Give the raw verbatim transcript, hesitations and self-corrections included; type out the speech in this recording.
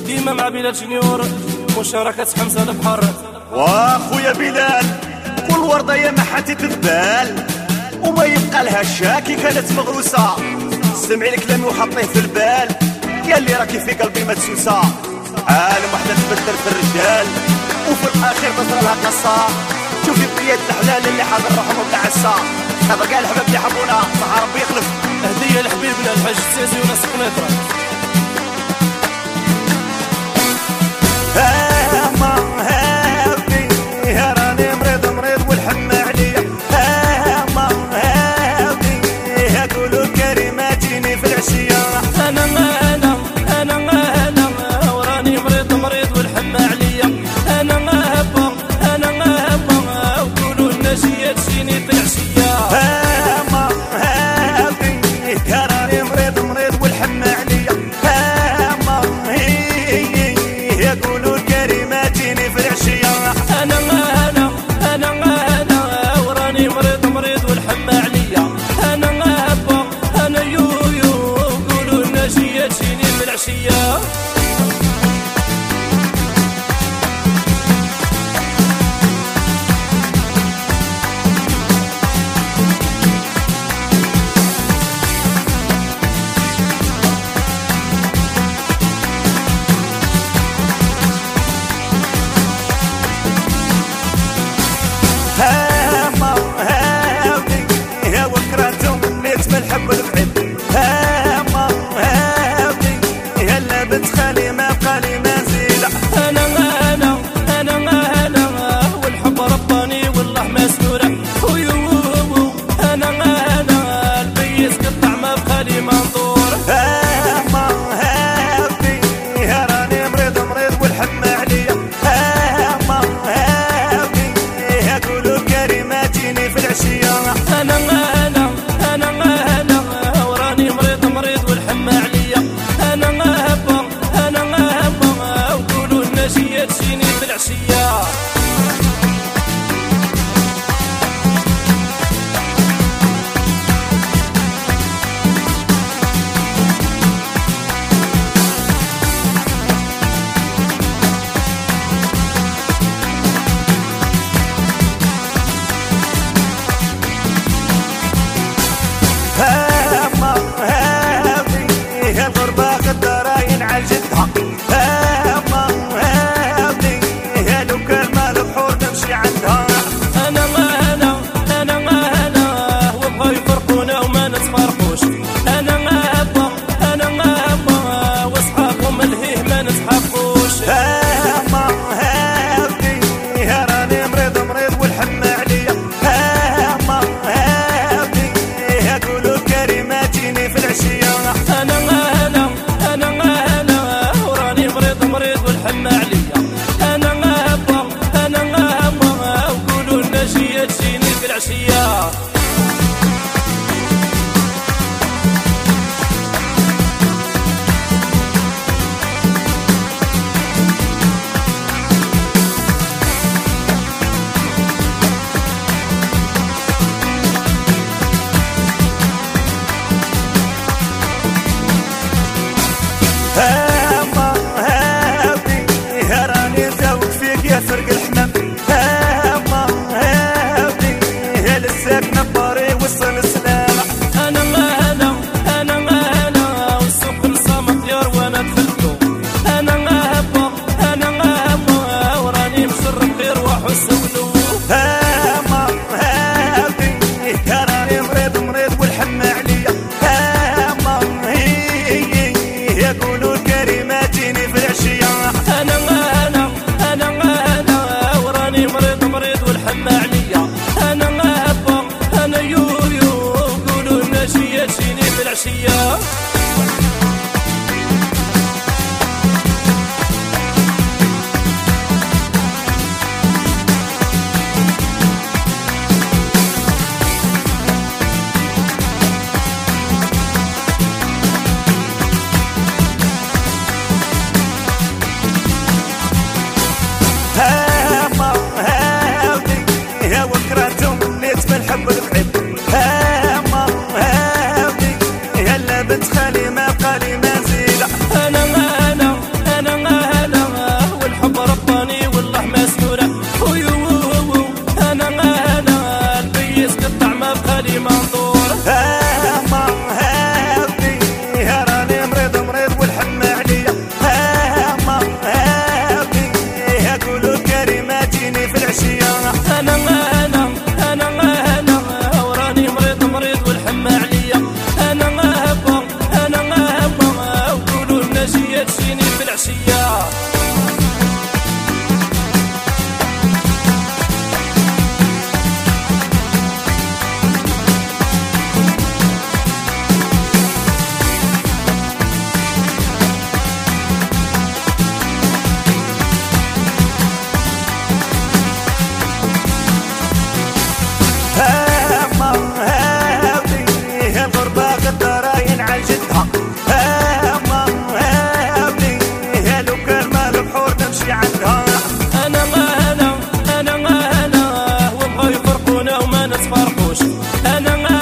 ديما مع بلال جنيور مشاركة حمزة البحر. واخويا بلال كل وردة يا ما حتى تذبال وما يبقى لها شاكي كانت مغروسة. سمعي الكلام وحطيه في البال يا اللي راكي في قلبي مدسوسة. عالم وحدة تبدل في الرجال وفي الاخير تصرى لها قصة. شوفي بقية الحلال اللي حاضر روحهم وبتعسى. هذا كاع الحباب اللي حبونا صح ربي يخلف. هدية لحبيبنا الحاج السيسي وناس قنيطرة. كلماتيني في العشية. أنا أنا أنا أنا جدها. ها ما ها بني لو كان مال بحور نمشي عندها. انا ما انا انا ما انا وبغاو يفرقونا وما نتفرقوش. انا ما